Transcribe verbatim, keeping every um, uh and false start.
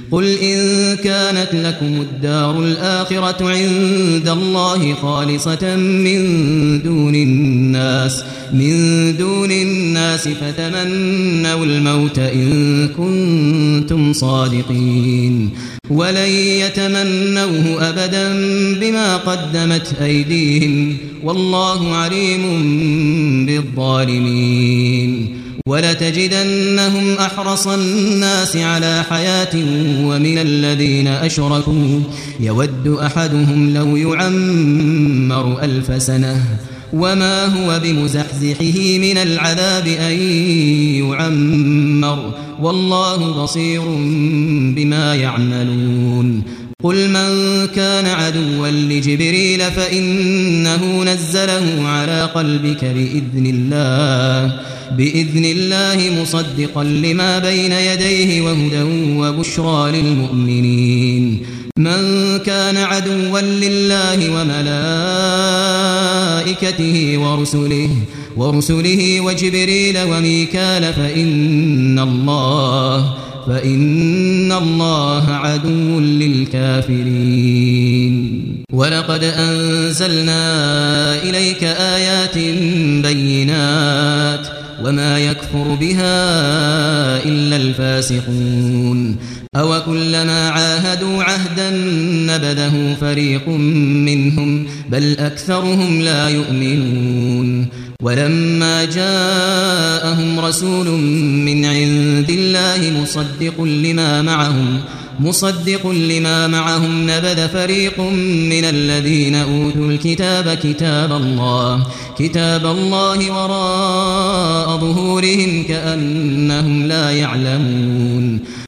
قل إن كانت لكم الدار الآخرة عند الله خالصة من دون الناس من دون الناس فتمنوا الموت إن كنتم صادقين ولن يتمنوه أبدا بما قدمت أيديهم والله عليم بالظالمين ولتجدنهم أحرص الناس على حياة ومن الذين أشركوا يود أحدهم لو يعمر ألف سنة وما هو بمزحزحه من العذاب أن يعمر والله بصير بما يعملون قل من كان عدوا لجبريل فإنه نزله على قلبك بإذن الله بإذن الله مصدقا لما بين يديه وهدى وبشرى للمؤمنين من كان عدوا لله وملائكته ورسله ورسله وجبريل وميكال فإن الله فإن الله عدو للكافرين ولقد أنزلنا إليك آيات بينات وما يكفر بها إلا الفاسقون أو كلما عاهدوا عهدا نبذه فريق منهم بل أكثرهم لا يؤمنون ولما جاءهم رسول من عند الله مصدق لما معهم مصدق لما معهم نبذ فريق من الذين أوتوا الكتاب كتاب الله كتاب الله وراء ظهورهم كأنهم لا يعلمون